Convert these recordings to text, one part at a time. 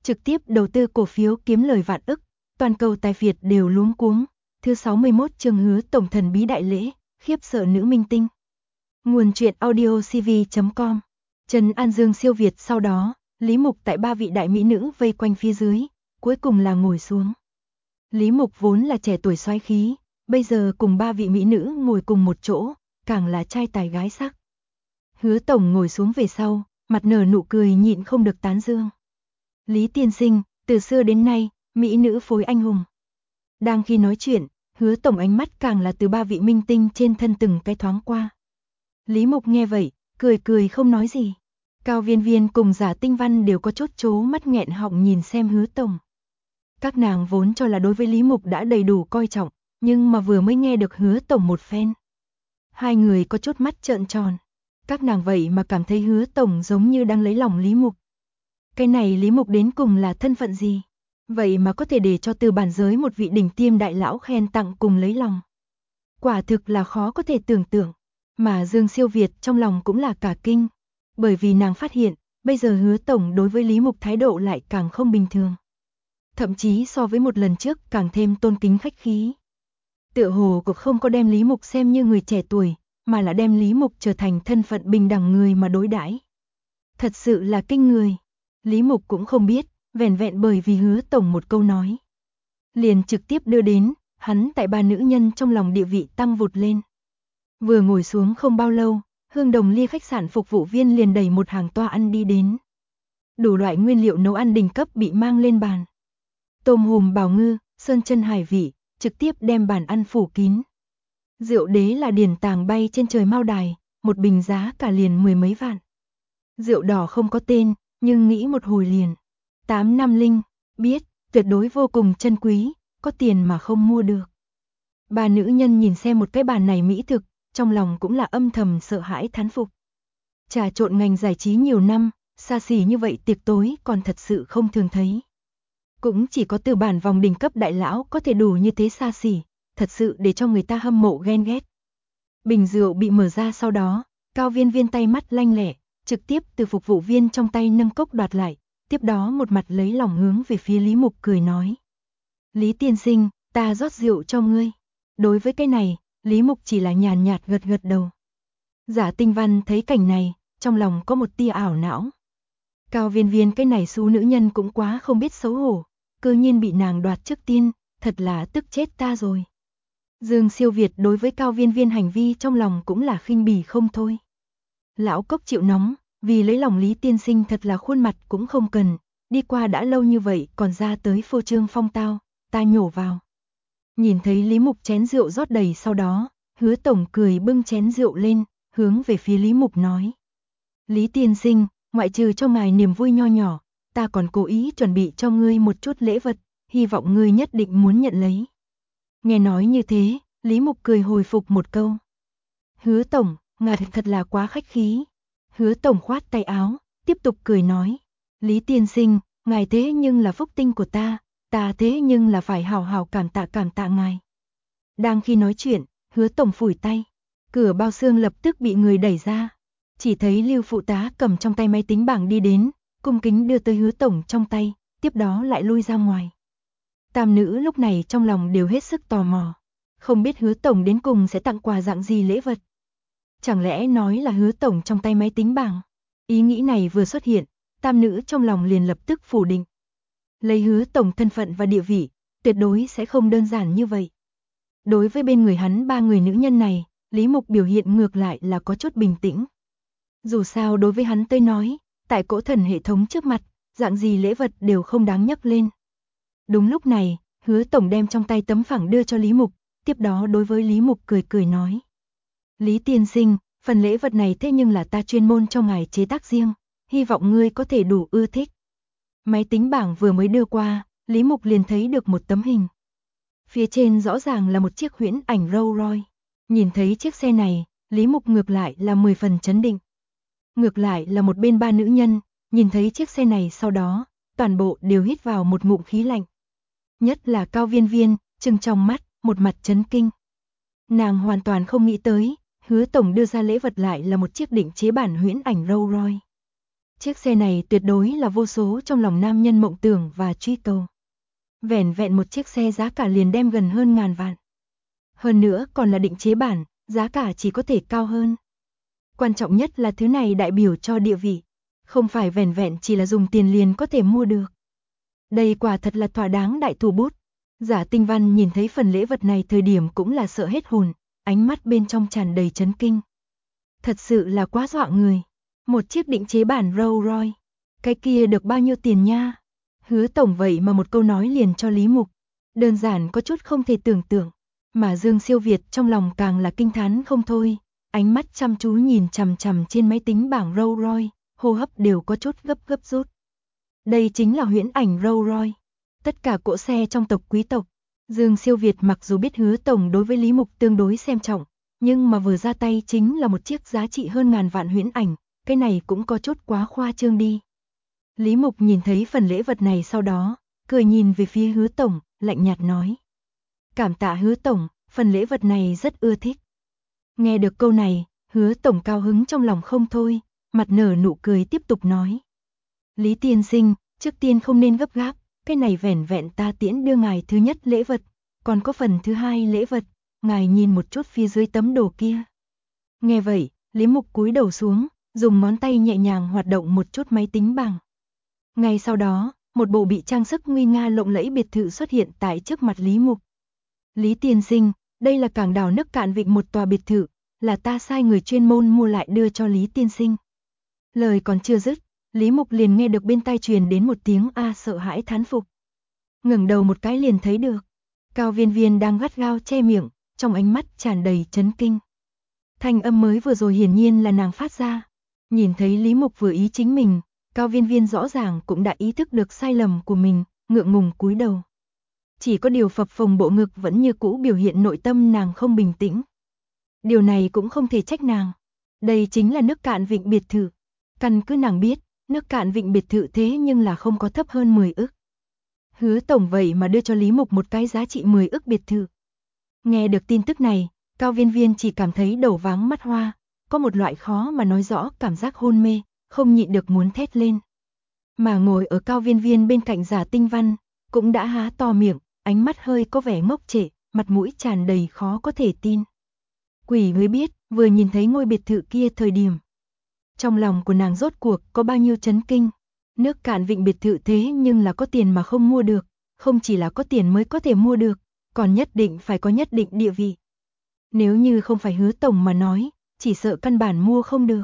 trực tiếp đầu tư cổ phiếu kiếm lời vạn ức, toàn cầu tài phiệt đều luống cuống. Thứ 61 chương Hứa Tổng thần bí đại lễ, khiếp sợ nữ minh tinh. Nguồn truyện audio cv.com. Trần An Dương siêu việt. Sau đó, Lý Mục tại ba vị đại mỹ nữ vây quanh phía dưới, cuối cùng là ngồi xuống. Lý Mục vốn là trẻ tuổi soái khí, bây giờ cùng ba vị mỹ nữ ngồi cùng một chỗ, càng là trai tài gái sắc. Hứa Tổng ngồi xuống về sau, mặt nở nụ cười nhịn không được tán dương. Lý tiên sinh, từ xưa đến nay, mỹ nữ phối anh hùng. Đang khi nói chuyện, Hứa Tổng ánh mắt càng là từ ba vị minh tinh trên thân từng cái thoáng qua. Lý Mục nghe vậy, cười cười không nói gì. Cao Viên Viên cùng Giả Tinh Văn đều có chút trố mắt nghẹn họng nhìn xem Hứa Tổng. Các nàng vốn cho là đối với Lý Mục đã đầy đủ coi trọng, nhưng mà vừa mới nghe được Hứa Tổng một phen. Hai người có chút mắt trợn tròn. Các nàng vậy mà cảm thấy Hứa Tổng giống như đang lấy lòng Lý Mục. Cái này Lý Mục đến cùng là thân phận gì? Vậy mà có thể để cho từ bản giới một vị đỉnh tiêm đại lão khen tặng cùng lấy lòng. Quả thực là khó có thể tưởng tượng. Mà Dương Siêu Việt trong lòng cũng là cả kinh. Bởi vì nàng phát hiện, bây giờ Hứa Tổng đối với Lý Mục thái độ lại càng không bình thường. Thậm chí so với một lần trước càng thêm tôn kính khách khí. Tựa hồ cũng không có đem Lý Mục xem như người trẻ tuổi, mà là đem Lý Mục trở thành thân phận bình đẳng người mà đối đãi. Thật sự là kinh người. Lý Mục cũng không biết, vẻn vẹn bởi vì Hứa Tổng một câu nói. Liền trực tiếp đưa đến, hắn tại ba nữ nhân trong lòng địa vị tăng vụt lên. Vừa ngồi xuống không bao lâu, Hương Đồng Ly khách sạn phục vụ viên liền đẩy một hàng toa ăn đi đến. Đủ loại nguyên liệu nấu ăn đỉnh cấp bị mang lên bàn. Tôm hùm bào ngư, sơn chân hải vị, trực tiếp đem bàn ăn phủ kín. Rượu đế là điển tàng bay trên trời mao đài, một bình giá cả liền 10 mấy vạn. Rượu đỏ không có tên, nhưng nghĩ một hồi liền. 8 năm linh, biết, tuyệt đối vô cùng chân quý, có tiền mà không mua được. Ba nữ nhân nhìn xem một cái bàn này mỹ thực, trong lòng cũng là âm thầm sợ hãi thán phục. Trà trộn ngành giải trí nhiều năm, xa xỉ như vậy tiệc tối còn thật sự không thường thấy. Cũng chỉ có từ bản vòng đỉnh cấp đại lão có thể đủ như thế xa xỉ, thật sự để cho người ta hâm mộ ghen ghét. Bình rượu bị mở ra sau đó, Cao Viên Viên tay mắt lanh lẹ, trực tiếp từ phục vụ viên trong tay nâng cốc đoạt lại, tiếp đó một mặt lấy lòng hướng về phía Lý Mục cười nói. Lý tiên sinh, ta rót rượu cho ngươi. Đối với cái này, Lý Mục chỉ là nhàn nhạt gật gật đầu. Giả Tinh Văn thấy cảnh này, trong lòng có một tia ảo não. Cao Viên Viên cái này xú nữ nhân cũng quá không biết xấu hổ, cơ nhiên bị nàng đoạt trước tiên, thật là tức chết ta rồi. Dương Siêu Việt đối với Cao Viên Viên hành vi trong lòng cũng là khinh bỉ không thôi. Lão cốc chịu nóng, vì lấy lòng Lý tiên sinh thật là khuôn mặt cũng không cần, đi qua đã lâu như vậy còn ra tới phô trương phong tao, ta nhổ vào. Nhìn thấy Lý Mục chén rượu rót đầy sau đó, Hứa Tổng cười bưng chén rượu lên, hướng về phía Lý Mục nói. Lý tiên sinh, ngoại trừ cho ngài niềm vui nho nhỏ, ta còn cố ý chuẩn bị cho ngươi một chút lễ vật, hy vọng ngươi nhất định muốn nhận lấy. Nghe nói như thế, Lý Mục cười hồi phục một câu. Hứa Tổng, ngài thật là quá khách khí. Hứa Tổng khoát tay áo, tiếp tục cười nói. Lý tiên sinh, ngài thế nhưng là phúc tinh của ta thế nhưng là phải hào hào cảm tạ ngài. Đang khi nói chuyện, Hứa Tổng phủi tay. Cửa bao xương lập tức bị người đẩy ra. Chỉ thấy Lưu phụ tá cầm trong tay máy tính bảng đi đến, cung kính đưa tới Hứa Tổng trong tay, tiếp đó lại lui ra ngoài. Tam nữ lúc này trong lòng đều hết sức tò mò. Không biết Hứa Tổng đến cùng sẽ tặng quà dạng gì lễ vật. Chẳng lẽ nói là Hứa Tổng trong tay máy tính bảng? Ý nghĩ này vừa xuất hiện, tam nữ trong lòng liền lập tức phủ định. Lấy Hứa Tổng thân phận và địa vị, tuyệt đối sẽ không đơn giản như vậy. Đối với bên người hắn ba người nữ nhân này, Lý Mục biểu hiện ngược lại là có chút bình tĩnh. Dù sao đối với hắn tới nói, tại cỗ thần hệ thống trước mặt, dạng gì lễ vật đều không đáng nhắc lên. Đúng lúc này, Hứa Tổng đem trong tay tấm phẳng đưa cho Lý Mục, tiếp đó đối với Lý Mục cười cười nói. Lý tiên sinh, phần lễ vật này thế nhưng là ta chuyên môn cho ngài chế tác riêng, hy vọng ngươi có thể đủ ưa thích. Máy tính bảng vừa mới đưa qua, Lý Mục liền thấy được một tấm hình. Phía trên rõ ràng là một chiếc huyễn ảnh Rolls Royce. Nhìn thấy chiếc xe này, Lý Mục ngược lại là 10 phần chấn định. Ngược lại là một bên ba nữ nhân, nhìn thấy chiếc xe này sau đó, toàn bộ đều hít vào một ngụm khí lạnh. Nhất là Cao Viên Viên, trừng trong mắt, một mặt chấn kinh. Nàng hoàn toàn không nghĩ tới, Hứa Tổng đưa ra lễ vật lại là một chiếc định chế bản huyễn ảnh Rolls Royce. Chiếc xe này tuyệt đối là vô số trong lòng nam nhân mộng tưởng và truy cầu. Vẻn vẹn một chiếc xe giá cả liền đem gần hơn ngàn vạn. Hơn nữa còn là định chế bản, giá cả chỉ có thể cao hơn. Quan trọng nhất là thứ này đại biểu cho địa vị, không phải vẻn vẹn chỉ là dùng tiền liền có thể mua được. Đây quả thật là thỏa đáng đại thủ bút. Giả Tinh Văn nhìn thấy phần lễ vật này thời điểm cũng là sợ hết hồn, ánh mắt bên trong tràn đầy chấn kinh. Thật sự là quá dọa người. Một chiếc định chế bản Rolls Royce. Cái kia được bao nhiêu tiền nha? Hứa tổng vậy mà một câu nói liền cho Lý Mục. Đơn giản có chút không thể tưởng tượng. Mà Dương Siêu Việt trong lòng càng là kinh thán không thôi. Ánh mắt chăm chú nhìn chằm chằm trên máy tính bảng Rolls Royce, hô hấp đều có chút gấp rút. Đây chính là huyễn ảnh Rolls Royce. Tất cả cỗ xe trong tộc quý tộc. Dương Siêu Việt mặc dù biết Hứa tổng đối với Lý Mục tương đối xem trọng, nhưng mà vừa ra tay chính là một chiếc giá trị hơn ngàn vạn huyễn ảnh, cái này cũng có chút quá khoa trương đi. Lý Mục nhìn thấy phần lễ vật này sau đó, cười nhìn về phía Hứa tổng, lạnh nhạt nói. Cảm tạ Hứa tổng, phần lễ vật này rất ưa thích. Nghe được câu này, Hứa tổng cao hứng trong lòng không thôi, mặt nở nụ cười tiếp tục nói. Lý tiên sinh, trước tiên không nên gấp gáp, cái này vẻn vẹn ta tiễn đưa ngài thứ nhất lễ vật, còn có phần thứ hai lễ vật, ngài nhìn một chút phía dưới tấm đồ kia. Nghe vậy, Lý Mục cúi đầu xuống, dùng ngón tay nhẹ nhàng hoạt động một chút máy tính bảng. Ngay sau đó, một bộ bị trang sức nguy nga lộng lẫy biệt thự xuất hiện tại trước mặt Lý Mục. Lý tiên sinh, đây là cảng đảo Nước Cạn Vịnh một tòa biệt thự, là ta sai người chuyên môn mua lại đưa cho Lý tiên sinh. Lời còn chưa dứt, Lý Mục liền nghe được bên tai truyền đến một tiếng a sợ hãi thán phục. Ngẩng đầu một cái liền thấy được, Cao Viên Viên đang gắt gao che miệng, trong ánh mắt tràn đầy chấn kinh. Thanh âm mới vừa rồi hiển nhiên là nàng phát ra. Nhìn thấy Lý Mục vừa ý chính mình, Cao Viên Viên rõ ràng cũng đã ý thức được sai lầm của mình, ngượng ngùng cúi đầu. Chỉ có điều phập phồng bộ ngực vẫn như cũ biểu hiện nội tâm nàng không bình tĩnh. Điều này cũng không thể trách nàng. Đây chính là Nước Cạn Vịnh biệt thự. Căn cứ nàng biết, Nước Cạn Vịnh biệt thự thế nhưng là không có thấp hơn 10 ức. Hứa tổng vậy mà đưa cho Lý Mục một cái giá trị 10 ức biệt thự. Nghe được tin tức này, Cao Viên Viên chỉ cảm thấy đầu váng mắt hoa, có một loại khó mà nói rõ cảm giác hôn mê, không nhịn được muốn thét lên. Mà ngồi ở Cao Viên Viên bên cạnh Giả Tinh Văn, cũng đã há to miệng, ánh mắt hơi có vẻ ngốc trệ, mặt mũi tràn đầy khó có thể tin. Quỷ mới biết, vừa nhìn thấy ngôi biệt thự kia thời điểm. Trong lòng của nàng rốt cuộc có bao nhiêu chấn kinh. Nước Cạn Vịnh biệt thự thế nhưng là có tiền mà không mua được, không chỉ là có tiền mới có thể mua được, còn nhất định phải có nhất định địa vị. Nếu như không phải Hứa tổng mà nói, chỉ sợ căn bản mua không được.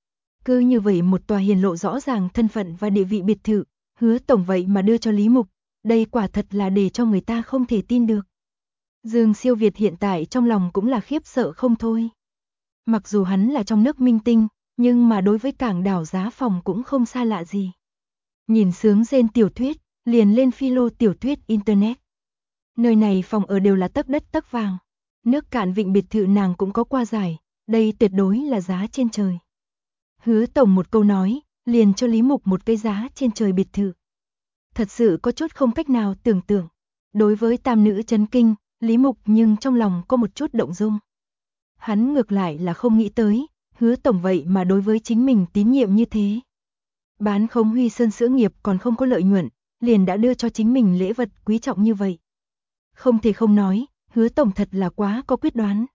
Cứ như vậy một tòa hiển lộ rõ ràng thân phận và địa vị biệt thự, Hứa tổng vậy mà đưa cho Lý Mục, đây quả thật là để cho người ta không thể tin được. Dương Siêu Việt hiện tại trong lòng cũng là khiếp sợ không thôi. Mặc dù hắn là trong nước minh tinh, nhưng mà đối với cảng đảo giá phòng cũng không xa lạ gì. Nhìn sướng rên tiểu thuyết, liền lên philo tiểu thuyết internet. Nơi này phòng ở đều là tấc đất tấc vàng. Nước Cạn Vịnh biệt thự nàng cũng có qua giải, đây tuyệt đối là giá trên trời. Hứa tổng một câu nói, liền cho Lý Mục một cái giá trên trời biệt thự. Thật sự có chút không cách nào tưởng tượng. Đối với tam nữ chấn kinh, Lý Mục nhưng trong lòng có một chút động dung. Hắn ngược lại là không nghĩ tới, Hứa tổng vậy mà đối với chính mình tín nhiệm như thế. Bán không Huy Sơn sữa nghiệp còn không có lợi nhuận, liền đã đưa cho chính mình lễ vật quý trọng như vậy. Không thể không nói, Hứa tổng thật là quá có quyết đoán.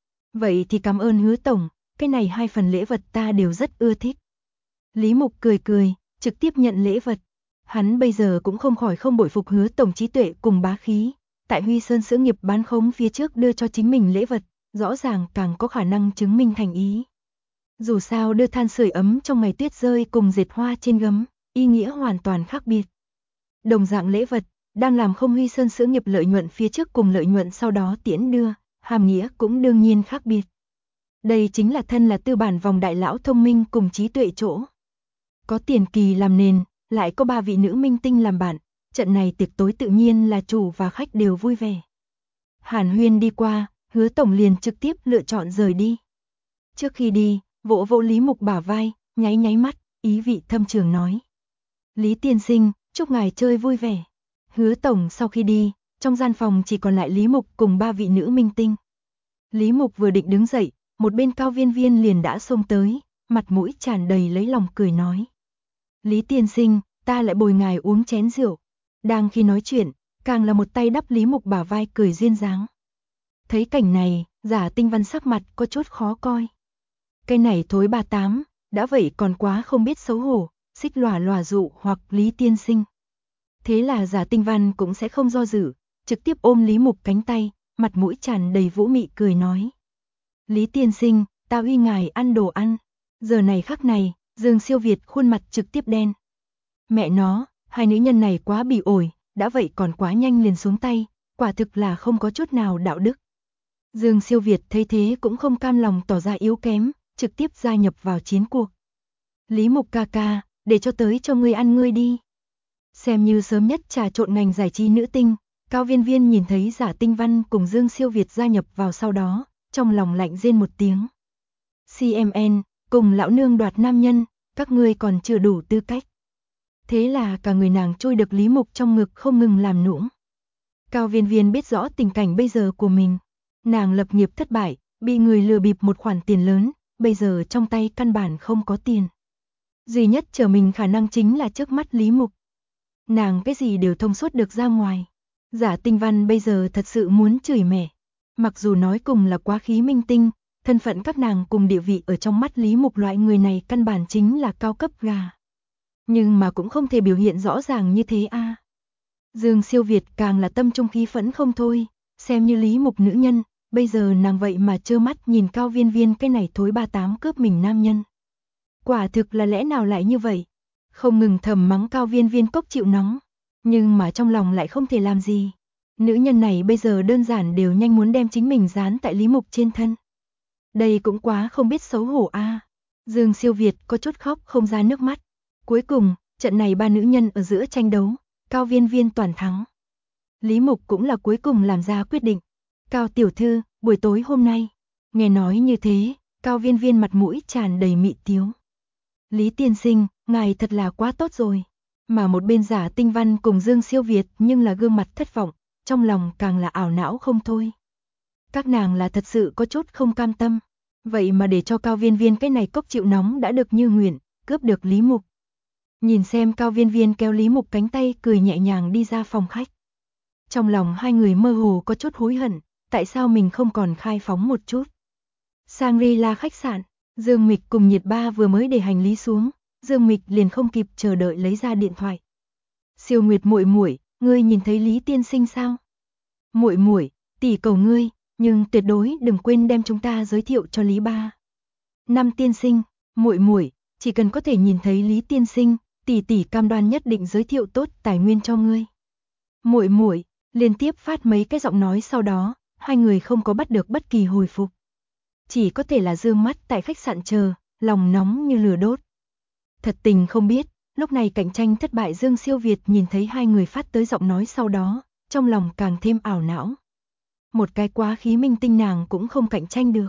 Vậy thì cảm ơn Hứa tổng, cái này hai phần lễ vật ta đều rất ưa thích. Lý Mục cười cười, trực tiếp nhận lễ vật. Hắn bây giờ cũng không khỏi không bội phục Hứa tổng trí tuệ cùng bá khí. Tại Huy Sơn sữa nghiệp bán khống phía trước đưa cho chính mình lễ vật, rõ ràng càng có khả năng chứng minh thành ý. Dù sao đưa than sưởi ấm trong ngày tuyết rơi cùng dệt hoa trên gấm, ý nghĩa hoàn toàn khác biệt. Đồng dạng lễ vật, đang làm không Huy Sơn sữa nghiệp lợi nhuận phía trước cùng lợi nhuận sau đó tiễn đưa, hàm nghĩa cũng đương nhiên khác biệt. Đây chính là thân là tư bản vòng đại lão thông minh cùng trí tuệ chỗ. Có Tiền Kỳ làm nền, lại có ba vị nữ minh tinh làm bạn, trận này tiệc tối tự nhiên là chủ và khách đều vui vẻ. Hàn huyên đi qua, Hứa tổng liền trực tiếp lựa chọn rời đi. Trước khi đi, vỗ vỗ Lý Mục bả vai, nháy nháy mắt, ý vị thâm trường nói. Lý tiên sinh, chúc ngài chơi vui vẻ. Hứa tổng sau khi đi, trong gian phòng chỉ còn lại Lý Mục cùng ba vị nữ minh tinh. Lý Mục vừa định đứng dậy, một bên Cao Viên Viên liền đã xông tới, mặt mũi tràn đầy lấy lòng cười nói. Lý tiên sinh, ta lại bồi ngài uống chén rượu. Đang khi nói chuyện, càng là một tay đắp Lý Mục bả vai cười duyên dáng. Thấy cảnh này, Giả Tinh Văn sắc mặt có chút khó coi. Cái này thối bà tám, đã vậy còn quá không biết xấu hổ, xích lòa lòa dụ hoặc Lý tiên sinh. Thế là Giả Tinh Văn cũng sẽ không do dự, trực tiếp ôm Lý Mục cánh tay, mặt mũi tràn đầy vũ mị cười nói. Lý tiên sinh, ta uy ngài ăn đồ ăn. Giờ này khắc này, Dương Siêu Việt khuôn mặt trực tiếp đen. Mẹ nó, hai nữ nhân này quá bị ổi, đã vậy còn quá nhanh liền xuống tay, quả thực là không có chút nào đạo đức. Dương Siêu Việt thấy thế cũng không cam lòng tỏ ra yếu kém, trực tiếp gia nhập vào chiến cuộc. Lý Mục ca ca, để cho tới cho ngươi ăn ngươi đi. Xem như sớm nhất trà trộn ngành giải trí nữ tinh, Cao Viên Viên nhìn thấy Giả Tinh Văn cùng Dương Siêu Việt gia nhập vào sau đó, trong lòng lạnh rên một tiếng. CMN, cùng lão nương đoạt nam nhân, các ngươi còn chưa đủ tư cách. Thế là cả người nàng trôi được Lý Mục trong ngực không ngừng làm nũng. Cao Viên Viên biết rõ tình cảnh bây giờ của mình. Nàng lập nghiệp thất bại, bị người lừa bịp một khoản tiền lớn, bây giờ trong tay căn bản không có tiền. Duy nhất chờ mình khả năng chính là trước mắt Lý Mục. Nàng cái gì đều thông suốt được ra ngoài. Giả Tinh Văn bây giờ thật sự muốn chửi mẹ. Mặc dù nói cùng là quá khí minh tinh, thân phận các nàng cùng địa vị ở trong mắt Lý Mục loại người này căn bản chính là cao cấp gà. Nhưng mà cũng không thể biểu hiện rõ ràng như thế a. Dương Siêu Việt càng là tâm trung khí phẫn không thôi, xem như Lý Mục nữ nhân, bây giờ nàng vậy mà trơ mắt nhìn Cao Viên Viên cái này thối ba tám cướp mình nam nhân. Quả thực là lẽ nào lại như vậy? Không ngừng thầm mắng Cao Viên Viên cốc chịu nóng, nhưng mà trong lòng lại không thể làm gì. Nữ nhân này bây giờ đơn giản đều nhanh muốn đem chính mình dán tại Lý Mục trên thân. Đây cũng quá không biết xấu hổ a. Dương Siêu Việt có chút khóc không ra nước mắt. Cuối cùng, trận này ba nữ nhân ở giữa tranh đấu, Cao Viên Viên toàn thắng. Lý Mục cũng là cuối cùng làm ra quyết định. Cao tiểu thư, buổi tối hôm nay. Nghe nói như thế, Cao Viên Viên mặt mũi tràn đầy mị tiếu. Lý tiên sinh, ngài thật là quá tốt rồi. Mà một bên Giả Tinh Văn cùng Dương Siêu Việt nhưng là gương mặt thất vọng, trong lòng càng là ảo não không thôi. Các nàng là thật sự có chút không cam tâm. Vậy mà để cho Cao Viên Viên cái này cốc chịu nóng đã được như nguyện, cướp được Lý Mục. Nhìn xem Cao Viên Viên kéo Lý Mục cánh tay cười nhẹ nhàng đi ra phòng khách. Trong lòng hai người mơ hồ có chút hối hận, tại sao mình không còn khai phóng một chút. Shangri-La khách sạn, Dương Mịch cùng Nhiệt Ba vừa mới để hành lý xuống, Dương Mịch liền không kịp chờ đợi lấy ra điện thoại. Siêu Nguyệt muội muội, ngươi nhìn thấy Lý tiên sinh sao? Muội muội, tỷ cầu ngươi, nhưng tuyệt đối đừng quên đem chúng ta giới thiệu cho Lý ba. Năm tiên sinh, muội muội, chỉ cần có thể nhìn thấy Lý tiên sinh, tỷ tỷ cam đoan nhất định giới thiệu tốt tài nguyên cho ngươi. Muội muội, liên tiếp phát mấy cái giọng nói sau đó, hai người không có bắt được bất kỳ hồi phục. Chỉ có thể là dương mắt tại khách sạn chờ, lòng nóng như lửa đốt. Thật tình không biết, lúc này cạnh tranh thất bại Dương Siêu Việt nhìn thấy hai người phát tới giọng nói sau đó, trong lòng càng thêm ảo não. Một cái quá khí minh tinh nàng cũng không cạnh tranh được.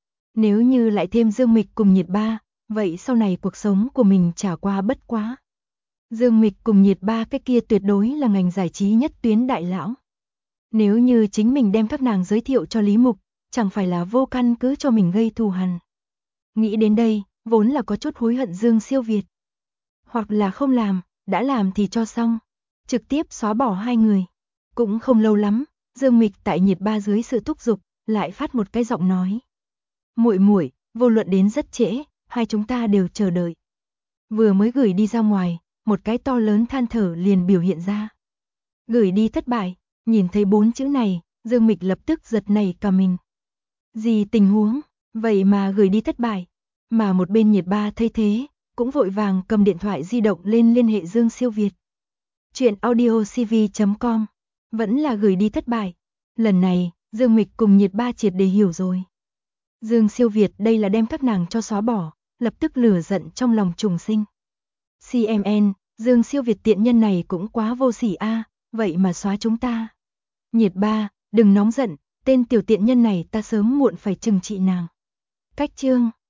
Nếu như lại thêm Dương Mịch cùng Nhiệt Ba, vậy sau này cuộc sống của mình chả qua bất quá. Dương Mịch cùng Nhiệt Ba cái kia tuyệt đối là ngành giải trí nhất tuyến đại lão. Nếu như chính mình đem các nàng giới thiệu cho Lý Mục, chẳng phải là vô căn cứ cho mình gây thù hằn. Nghĩ đến đây, vốn là có chút hối hận Dương Siêu Việt. Hoặc là không làm, đã làm thì cho xong. Trực tiếp xóa bỏ hai người. Cũng không lâu lắm, Dương Mịch tại Nhiệt Ba dưới sự thúc giục, lại phát một cái giọng nói. Muội muội, vô luận đến rất trễ, hai chúng ta đều chờ đợi. Vừa mới gửi đi ra ngoài, một cái to lớn than thở liền biểu hiện ra. Gửi đi thất bại, nhìn thấy 4 chữ này, Dương Mịch lập tức giật nảy cả mình. Gì tình huống, vậy mà gửi đi thất bại. Mà một bên Nhiệt Ba thấy thế, cũng vội vàng cầm điện thoại di động lên liên hệ Dương Siêu Việt. Chuyện audiocv.com, vẫn là gửi đi thất bại. Lần này, Dương Mịch cùng Nhiệt Ba triệt để hiểu rồi. Dương Siêu Việt đây là đem các nàng cho xóa bỏ, lập tức lửa giận trong lòng trùng sinh. CMN, Dương Siêu Việt tiện nhân này cũng quá vô sỉ a, vậy mà xóa chúng ta. Nhiệt Ba, đừng nóng giận, tên tiểu tiện nhân này ta sớm muộn phải trừng trị nàng. Cách chương